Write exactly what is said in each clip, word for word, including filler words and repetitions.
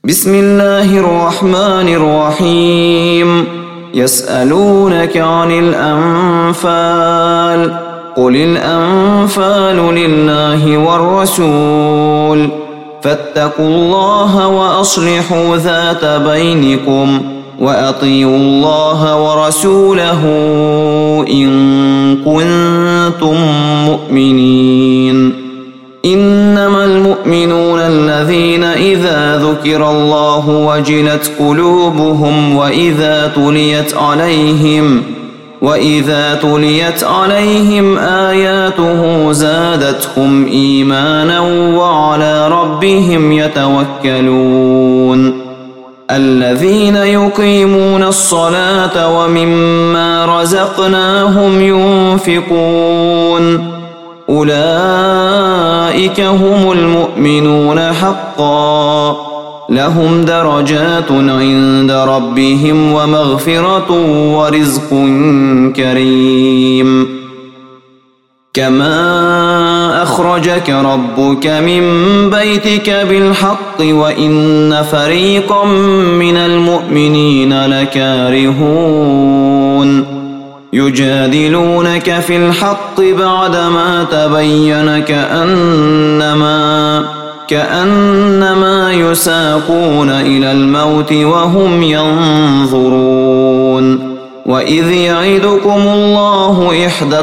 بسم الله الرحمن الرحيم يسألونك عن الأنفال قل الأنفال لله والرسول فاتقوا الله وأصلحوا ذات بينكم وأطيعوا الله ورسوله إن كنتم مؤمنين إنما المؤمنون الذين إذا ذكر الله وجلت قلوبهم وإذا تليت عليهم وإذا تليت عليهم آياته زادتهم إيمانا وعلى ربهم يتوكلون الذين يقيمون الصلاة ومما رزقناهم ينفقون أولئك هم المؤمنون حقا لهم درجات عند ربهم ومغفرة ورزق كريم كما أخرجك ربك من بيتك بالحق وإن فريقا من المؤمنين لكارهون يجادلونك في الحق بعدما تبين كأنما كأنما يساقون إلى الموت وهم ينظرون وإذ يعدكم الله إحدى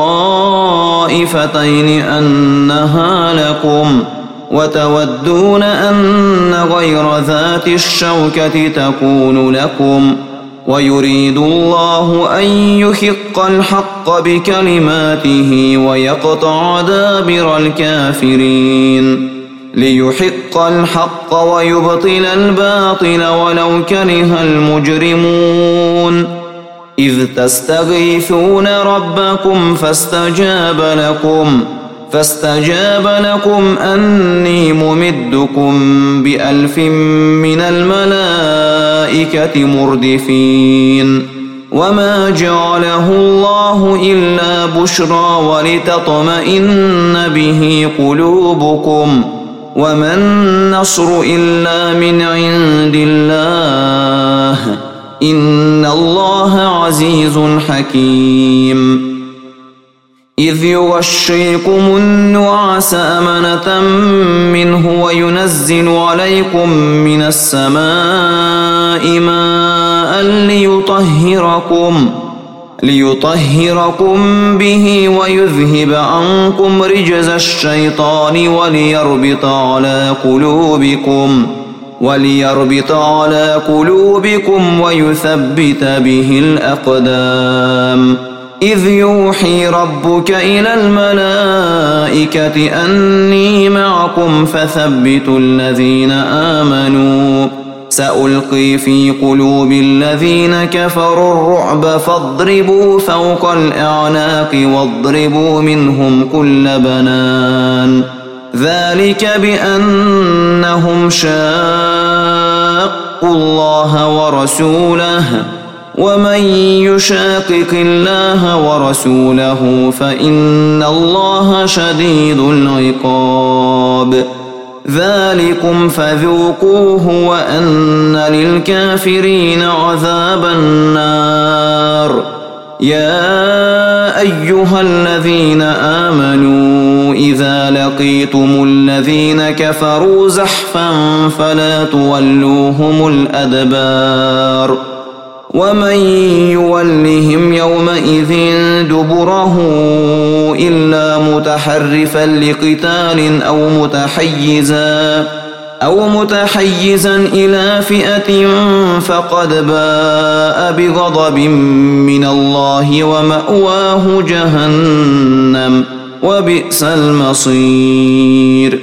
الطائفتين أنها لكم وتودون أن غير ذات الشوكة تكون لكم ويريد الله أن يحق الحق بكلماته ويقطع دابر الكافرين ليحق الحق ويبطل الباطل ولو كره المجرمون إذ تستغيثون ربكم فاستجاب لكم فاستجاب لكم أني ممدكم بألف من الملائكة مردفين وما جعله الله إلا بشرى ولتطمئن به قلوبكم وما النصر إلا من عند الله إن الله عزيز حكيم إذ يغشيكم النعاس أمنة منه وينزل عليكم من السماء ماء ليطهركم ليطهركم به ويذهب عنكم رجز الشيطان وليربط على قلوبكم وليربط على قلوبكم ويثبت به الأقدام إذ يوحي ربك إلى الملائكة أني معكم فثبتوا الذين آمنوا سألقي في قلوب الذين كفروا الرعب فاضربوا فوق الأعناق واضربوا منهم كل بنان ذلك بأنهم شاقوا الله ورسوله ومن يشاقق الله ورسوله فإن الله شديد العقاب ذلكم فذوقوه وأن للكافرين عذاب النار يا أيها الذين آمنوا إذا لقيتم الذين كفروا زحفا فلا تولوهم الأدبار ومن يولهم يومئذ دبره إلا متحرفا لقتال أو متحيزا أو متحيزا إلى فئة فقد باء بغضب من الله ومأواه جهنم وبئس المصير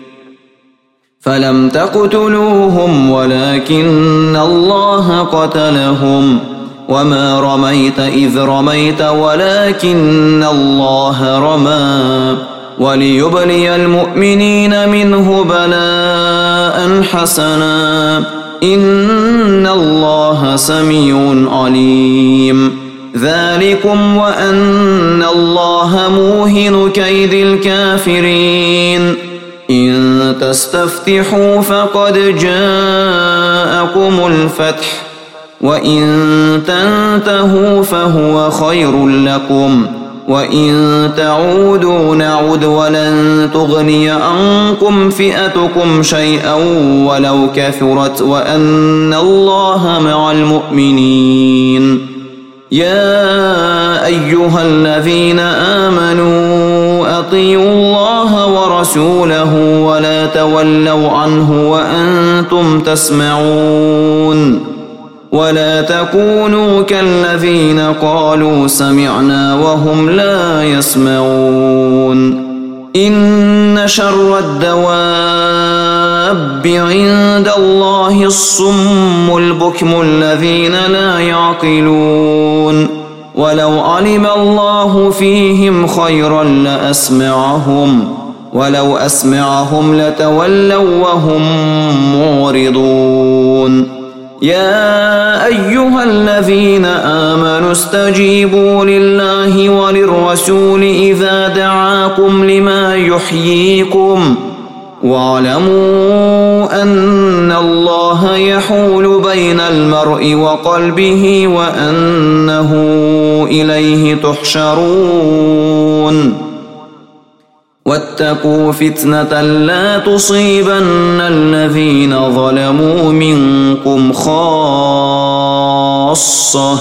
فلم تقتلوهم ولكن الله قتلهم وما رميت إذ رميت ولكن الله رمى وليبلي المؤمنين منه بلاء حسنا إن الله سميع عليم ذلكم وأن الله موهن كيد الكافرين إن تستفتحوا فقد جاءكم الفتح وإن تنتهوا فهو خير لكم وإن تعودوا نعد ولن تغني عنكم فئتكم شيئا ولو كثرت وأن الله مع المؤمنين. يا أيها الذين آمنوا أطيعوا الله ورسوله ولا تولوا عنه وأنتم تسمعون ولا تكونوا كالذين قالوا سمعنا وهم لا يسمعون. إن شر الدواب عند الله الصم البكم الذين لا يعقلون ولو علم الله فيهم خيرا لأسمعهم ولو أسمعهم لتولوا وهم معرضون. يا أيها الذين آمنوا استجيبوا لله وللرسول إذا دعاكم لما يحييكم واعلموا أن الله يحول بين المرء وقلبه وأنه إليه تحشرون. واتقوا فتنة لا تصيبن الذين ظلموا منكم خاصة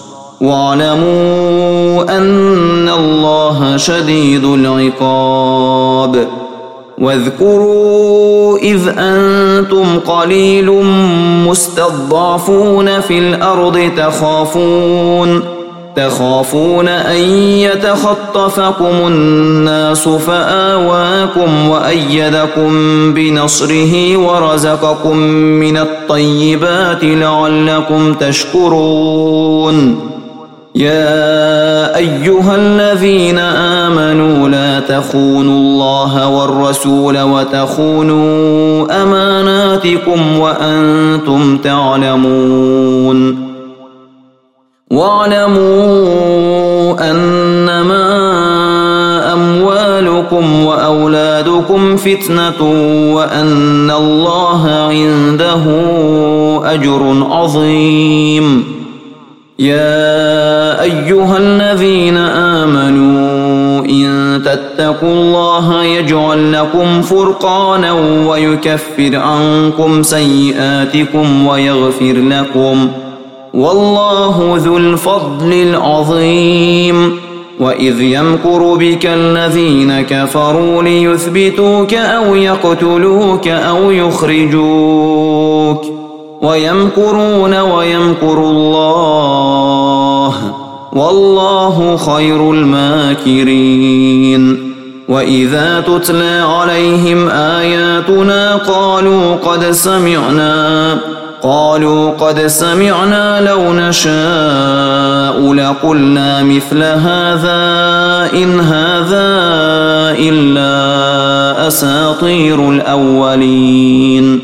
واعلموا أن الله شديد العقاب. واذكروا إذ أنتم قليل مستضعفون في الأرض تخافون تخافون أن يتخطفكم الناس فآواكم وأيدكم بنصره ورزقكم من الطيبات لعلكم تشكرون. يا أيها الذين آمنوا لا تخونوا الله والرسول وتخونوا أماناتكم وأنتم تعلمون. واعلموا أنما أموالكم وأولادكم فتنة وأن الله عنده أجر عظيم. يا أيها الذين آمنوا إن تتقوا الله يجعل لكم فرقانا ويكفر عنكم سيئاتكم ويغفر لكم والله ذو الفضل العظيم. وإذ يمكر بك الذين كفروا ليثبتوك أو يقتلوك أو يخرجوك ويمكرون ويمكر الله والله خير الماكرين. وإذا تتلى عليهم آياتنا قالوا قد سمعنا قالوا قد سمعنا لو نشاء لقلنا مثل هذا إن هذا إلا أساطير الأولين.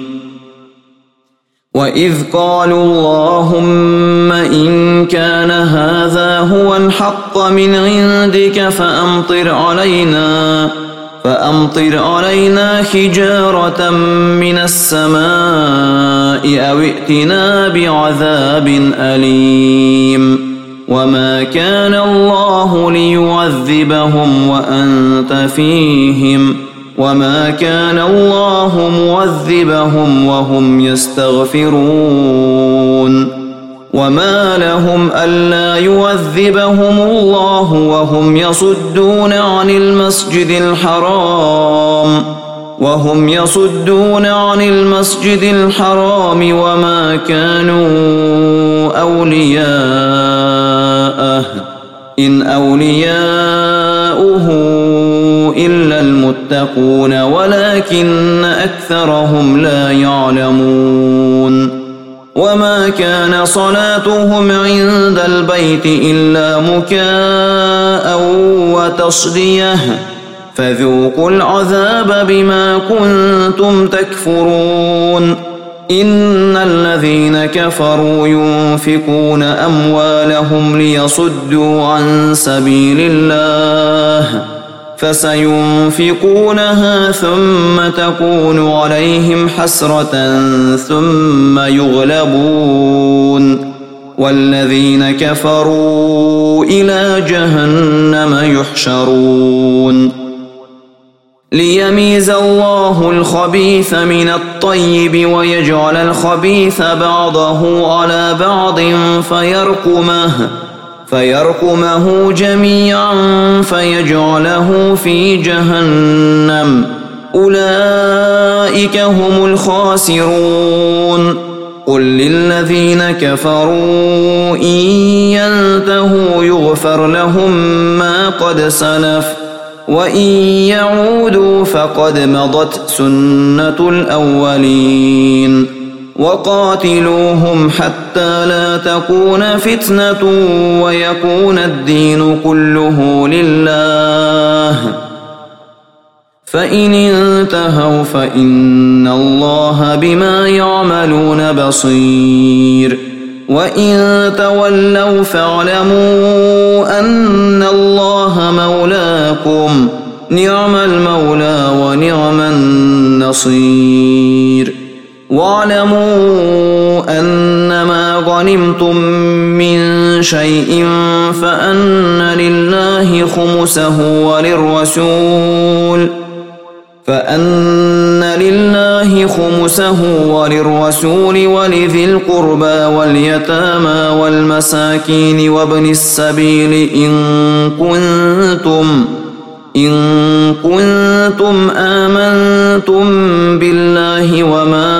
وإذ قالوا اللهم إن كان هذا هو الحق من عندك فأمطر علينا فأمطر علينا حجارة من السماء أو ائتنا بعذاب أليم. وما كان الله ليعذبهم وأنت فيهم وما كان الله معذبهم وهم يستغفرون. وما لهم ألا يعذبهم الله وهم يصدون عن المسجد الحرام وهم يصدون عن المسجد الحرام وما كانوا أولياءه إن أولياؤه إلا المتقون ولكن أكثرهم لا يعلمون. وما كان صلاتهم عند البيت إلا مكاء وتصديه فذوقوا العذاب بما كنتم تكفرون. إن الذين كفروا ينفقون أموالهم ليصدوا عن سبيل الله فسينفقونها ثم تكون عليهم حسرة ثم يغلبون والذين كفروا إلى جهنم يحشرون ليميز الله الخبيث من الطيب ويجعل الخبيث بعضه على بعض فيرقمه فيرقمه جميعا فيجعله في جهنم أولئك هم الخاسرون قل للذين كفروا إن ينتهوا يغفر لهم ما قد سلف وإن يعودوا فقد مضت سنة الأولين وقاتلوهم حتى لا تكون فتنة ويكون الدين كله لله فإن انتهوا فإن الله بما يعملون بصير وإن تولوا فاعلموا أن الله مولاكم نعم المولى ونعم النصير واعلموا أنما غنمتم من شيء فأن لله خمسه وللرسول فأن لله خمسه وللرسول ولذي القربى واليتامى والمساكين وابن السبيل إن كنتم إن كنتم آمنتم بالله وما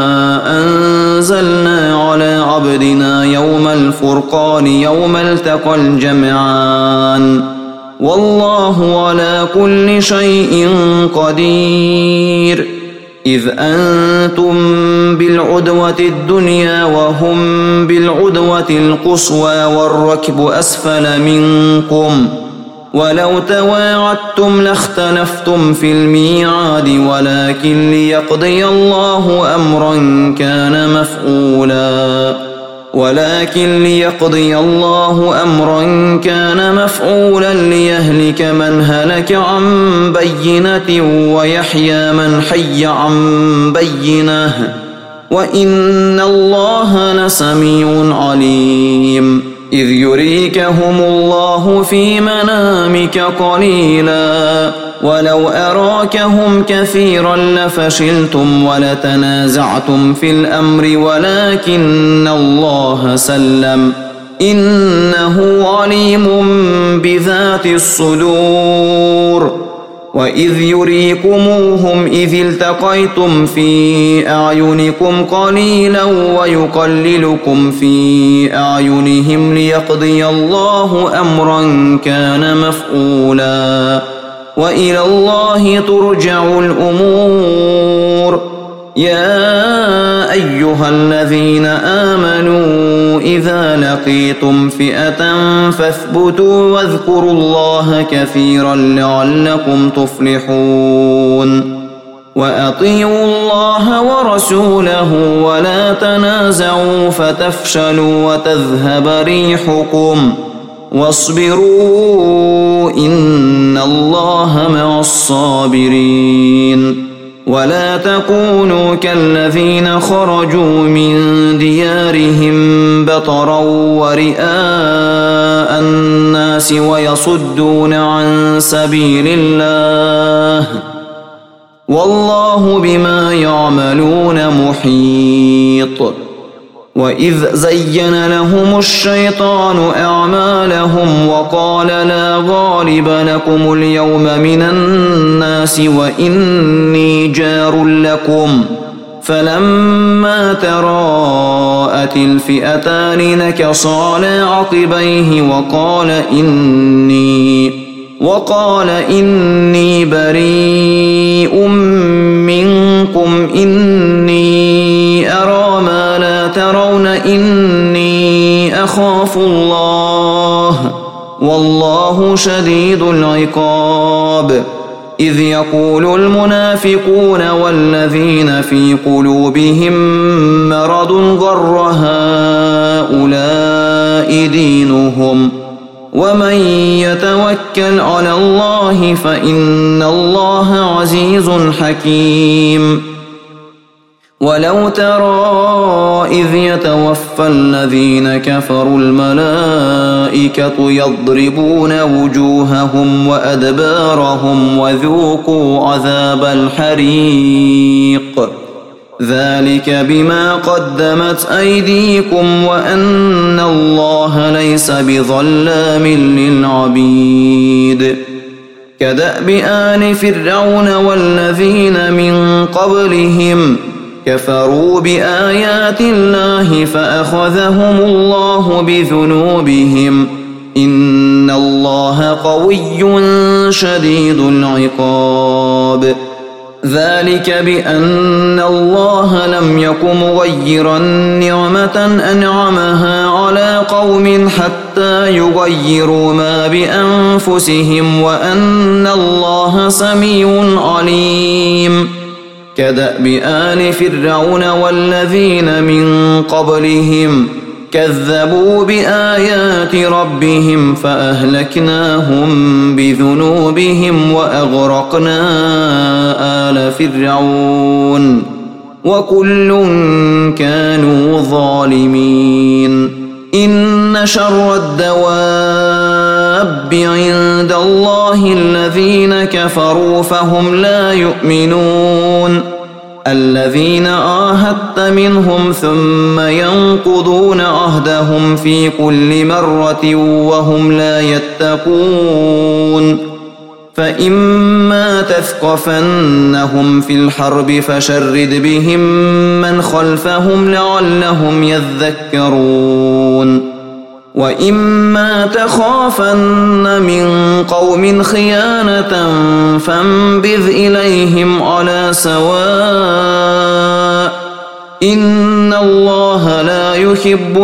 أنزلنا على عبدنا يوم الفرقان يوم التقى الجمعان والله على كل شيء قدير إذ أنتم بالعدوة الدنيا وهم بالعدوة القصوى والركب أسفل منكم ولو تواعدتم لاختلفتم في الميعاد ولكن ليقضي الله أمرا كان مفعولا ولكن ليقضي الله أمرا كان مفعولا ليهلك من هلك عن بينة ويحيى من حي عن بينة وإن الله لسميع عليم إذ يريكهم الله في منامك قليلا ولو أراكهم كثيرا لفشلتم ولتنازعتم في الأمر ولكن الله سلم إنه عليم بذات الصدور وإذ يريكموهم إذ التقيتم في أعينكم قليلا ويقللكم في أعينهم ليقضي الله أمرا كان مفعولا وإلى الله ترجع الأمور يا أيها الذين آمنوا إذا لقيتم فئة فاثبتوا واذكروا الله كثيرا لعلكم تفلحون وأطيعوا الله ورسوله ولا تنازعوا فتفشلوا وتذهب ريحكم واصبروا إن الله مع الصابرين ولا تكونوا كالذين خرجوا من ديارهم بطرا ورئاء الناس ويصدون عن سبيل الله والله بما يعملون محيط وإذ زين لهم الشيطان أعمالهم وقال لا غالب لكم اليوم من الناس وإني جار لكم فلما تراءت الفئتان نكص على عقبيه وقال إني وقال إني بريء منكم إني أرى ما لا ترون إني أخاف الله والله شديد العقاب إذ يقول المنافقون والذين في قلوبهم مرض غر هؤلاء دينهم ومن يتوكل على الله فإن الله عزيز حكيم. ولو ترى إذ يتوفى الذين كفروا الملائكة يضربون وجوههم وأدبارهم وذوقوا عذاب الحريق ذلك بما قدمت أيديكم وأن الله ليس بظلام للعبيد. كدأب آل فرعون والذين من قبلهم كفروا بآيات الله فأخذهم الله بذنوبهم إن الله قوي شديد العقاب. ذلك بأن الله لم يك مغيرا نعمة أنعمها على قوم حتى يغيروا ما بأنفسهم وأن الله سميع عليم. كدأب آل فرعون والذين من قبلهم كذبوا بآيات ربهم فأهلكناهم بذنوبهم وأغرقنا آل فرعون وكل كانوا ظالمين. إن شر الدواب عند الله الذين كفروا فهم لا يؤمنون الذين عاهدت منهم ثم ينقضون عهدهم في كل مرة وهم لا يتقون. فإما تثقفنهم في الحرب فشرد بهم من خلفهم لعلهم يذكرون. وإما تخافن من قوم خيانة فانبذ إليهم على سواء إن الله لا يحب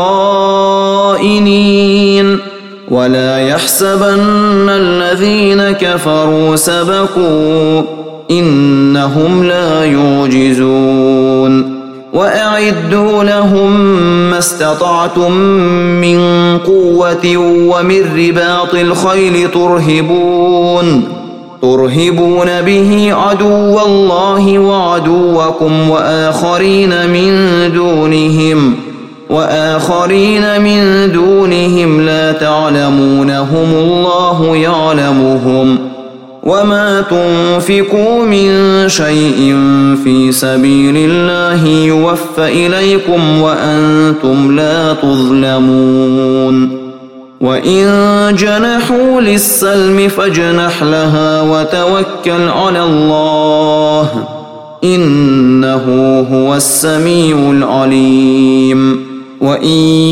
الخائنين. ولا يحسبن الذين كفروا سبقوا إنهم لا يعجزون. وأعدوا لهم ما استطعتم من قوة ومن رباط الخيل ترهبون ترهبون به عدو الله وعدوكم وآخرين من دونهم وآخرين من دونهم لا تعلمونهم الله يعلمهم. وما تنفقوا من شيء في سبيل الله يوفى إليكم وأنتم لا تظلمون. وإن جنحوا للسلم فاجنح لها وتوكل على الله إنه هو السميع العليم. وإن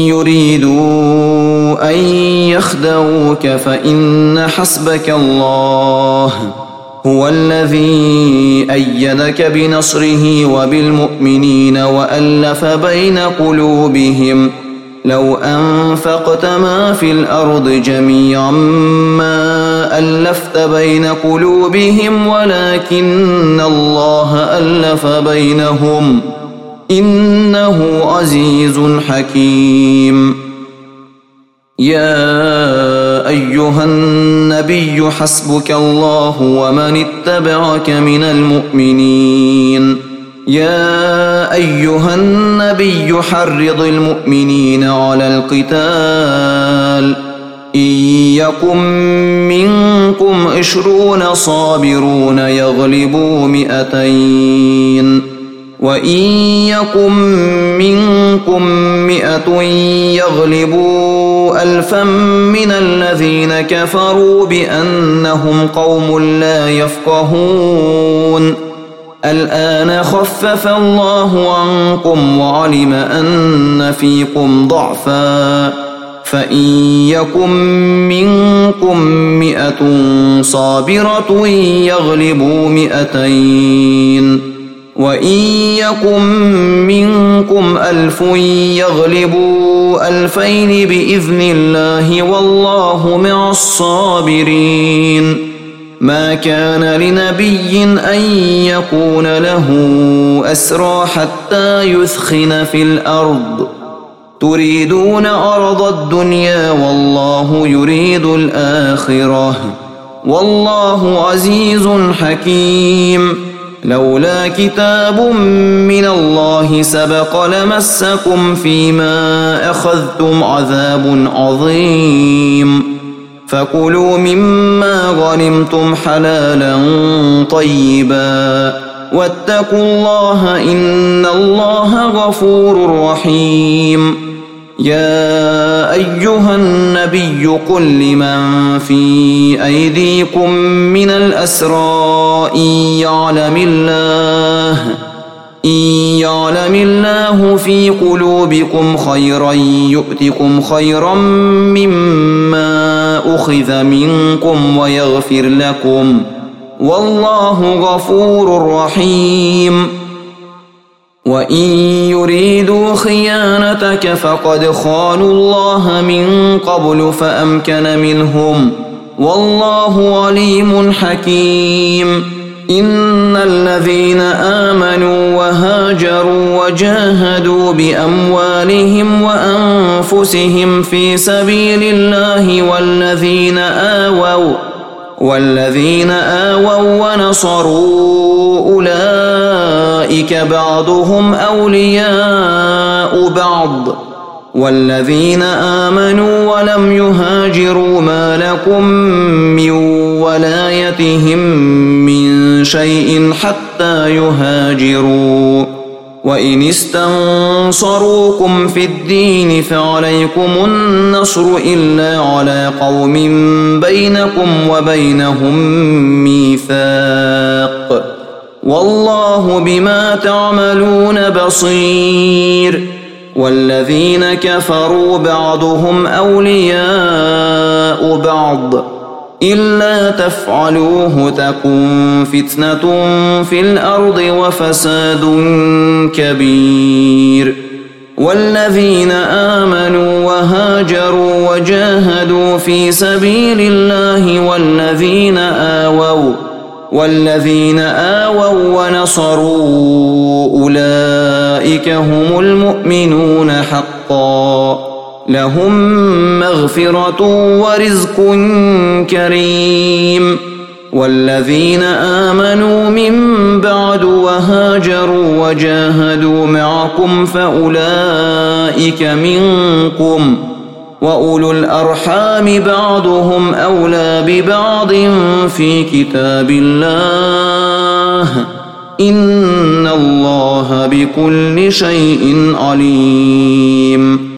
يريدوا أن يخدعوك فإن حسبك الله هو الذي أيدك بنصره وبالمؤمنين وألف بين قلوبهم لو أنفقت ما في الأرض جميعا ما ألفت بين قلوبهم ولكن الله ألف بينهم إنه عزيز حكيم. يا أيها النبي حسبك الله ومن اتبعك من المؤمنين. يا أيها النبي حرض المؤمنين على القتال إن يكن منكم عشرون صابرون يغلبوا مئتين وإن يكن منكم مئة يغلبوا ألفا من الذين كفروا بأنهم قوم لا يفقهون. الآن خفف الله عنكم وعلم أن فيكم ضعفا فإن يكن منكم مئة صابرة يغلبوا مئتين وإن يكن منكم ألف يغلبوا ألفين بإذن الله والله مع الصابرين. ما كان لنبي أن يكون له أسرى حتى يثخن في الأرض تريدون أرض الدنيا والله يريد الآخرة والله عزيز حكيم لولا كتاب من الله سبق لمسكم فيما أخذتم عذاب عظيم فكلوا مما غنمتم حلالا طيبا واتقوا الله إن الله غفور رحيم يا أيها النبي قل لمن في أيديكم من الأسرى إن يعلم الله إن يعلم الله في قلوبكم خيرا يؤتكم خيرا مما أخذ منكم ويغفر لكم والله غفور رحيم وإن يريدوا خيانتك فقد خانوا الله من قبل فأمكن منهم والله عليم حكيم إن الذين آمنوا وهاجروا وجاهدوا بأموالهم وأنفسهم في سبيل الله والذين آووا والذين آووا ونصروا أولئك بعضهم أولياء بعض والذين آمنوا ولم يهاجروا ما لكم من ولايتهم من شيء حتى يهاجروا وإن استنصروكم في الدين فعليكم النصر إلا على قوم بينكم وبينهم ميثاق والله بما تعملون بصير والذين كفروا بعضهم أولياء بعض إلا تفعلوه تكن فتنة في الأرض وفساد كبير والذين آمنوا وهاجروا وجاهدوا في سبيل الله والذين آووا والذين آووا ونصروا أولئك هم المؤمنون حقا لهم مغفرة ورزق كريم والذين آمنوا من بعد وهاجروا وجاهدوا معكم فأولئك منكم وأولو الأرحام بعضهم أولى ببعض في كتاب الله إن الله بكل شيء عليم.